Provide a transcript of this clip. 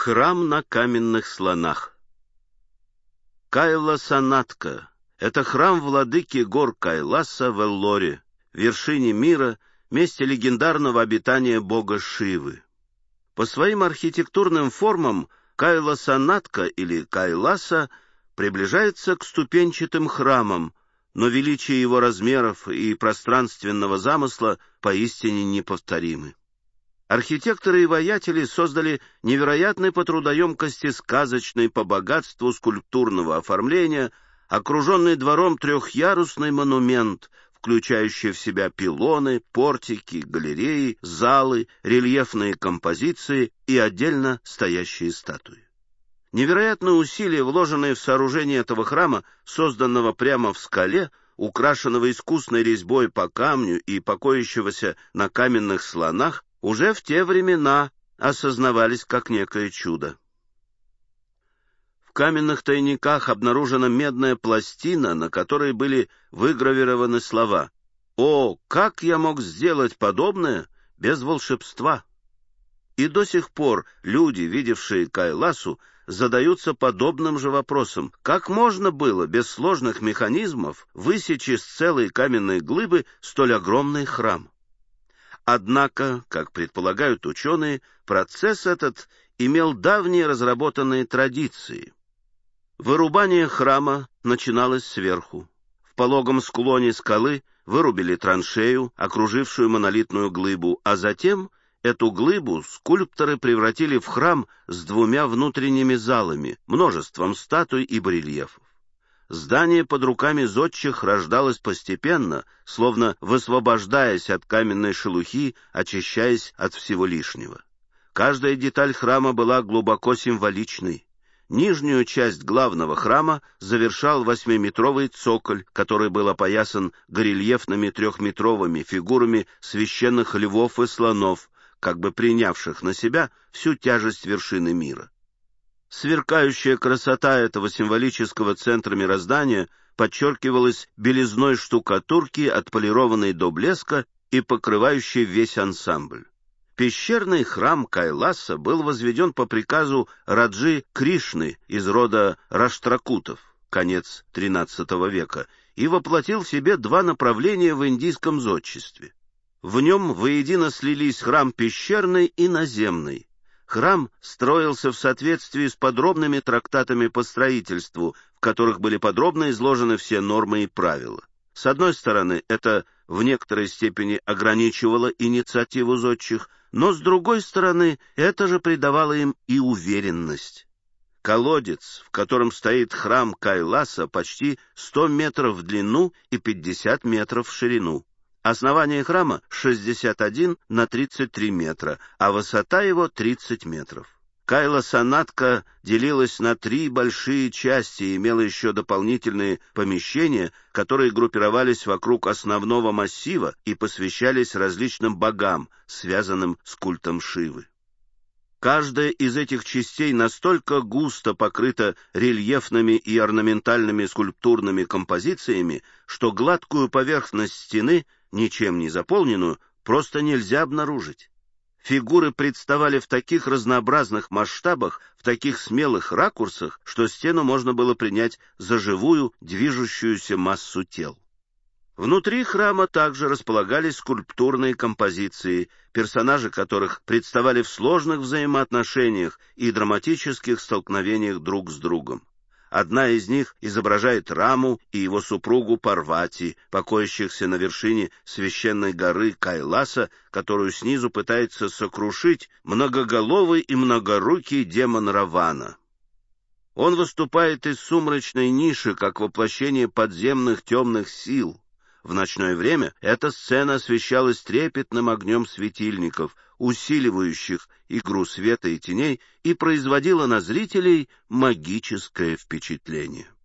Храм на каменных слонах. Кайла-Санатка — это храм владыки гор Кайласа в Эллоре, вершине мира, месте легендарного обитания бога Шивы. По своим архитектурным формам Кайла-Санатка или Кайласа приближается к ступенчатым храмам, но величие его размеров и пространственного замысла поистине неповторимы. Архитекторы и воятели создали невероятный по трудоемкости, сказочный по богатству скульптурного оформления, окруженный двором трехъярусный монумент, включающий в себя пилоны, портики, галереи, залы, рельефные композиции и отдельно стоящие статуи. Невероятные усилия, вложенные в сооружение этого храма, созданного прямо в скале, украшенного искусной резьбой по камню и покоящегося на каменных слонах, уже в те времена осознавались как некое чудо. В каменных тайниках обнаружена медная пластина, на которой были выгравированы слова: «О, как я мог сделать подобное без волшебства!» И до сих пор люди, видевшие Кайласу, задаются подобным же вопросом: как можно было без сложных механизмов высечь из целой каменной глыбы столь огромный храм? Однако, как предполагают ученые, процесс этот имел давние разработанные традиции. Вырубание храма начиналось сверху. В пологом склоне скалы вырубили траншею, окружившую монолитную глыбу, а затем эту глыбу скульпторы превратили в храм с двумя внутренними залами, множеством статуй и барельефов. Здание под руками зодчих рождалось постепенно, словно высвобождаясь от каменной шелухи, очищаясь от всего лишнего. Каждая деталь храма была глубоко символичной. Нижнюю часть главного храма завершал 8-метровый цоколь, который был опоясан горельефными 3-метровыми фигурами священных львов и слонов, как бы принявших на себя всю тяжесть вершины мира. Сверкающая красота этого символического центра мироздания подчеркивалась белизной штукатурки, отполированной до блеска и покрывающей весь ансамбль. Пещерный храм Кайласа был возведен по приказу Раджи Кришны из рода Раштракутов, конец XIII века, и воплотил в себе два направления в индийском зодчестве. В нем воедино слились храм пещерный и наземный. Храм строился в соответствии с подробными трактатами по строительству, в которых были подробно изложены все нормы и правила. С одной стороны, это в некоторой степени ограничивало инициативу зодчих, но с другой стороны, это же придавало им и уверенность. Колодец, в котором стоит храм Кайласа, почти 100 метров в длину и 50 метров в ширину. Основание храма 61 на 33 метра, а высота его 30 метров. Кайла-Санатка делилась на 3 большие части и имела еще дополнительные помещения, которые группировались вокруг основного массива и посвящались различным богам, связанным с культом Шивы. Каждая из этих частей настолько густо покрыта рельефными и орнаментальными скульптурными композициями, что гладкую поверхность стены, ничем не заполненную, просто нельзя обнаружить. Фигуры представали в таких разнообразных масштабах, в таких смелых ракурсах, что стену можно было принять за живую, движущуюся массу тел. Внутри храма также располагались скульптурные композиции, персонажи которых представали в сложных взаимоотношениях и драматических столкновениях друг с другом. Одна из них изображает Раму и его супругу Парвати, покоящихся на вершине священной горы Кайласа, которую снизу пытается сокрушить многоголовый и многорукий демон Равана. Он выступает из сумрачной ниши, как воплощение подземных темных сил. В ночное время эта сцена освещалась трепетным огнем светильников, усиливающих игру света и теней, и производила на зрителей магическое впечатление.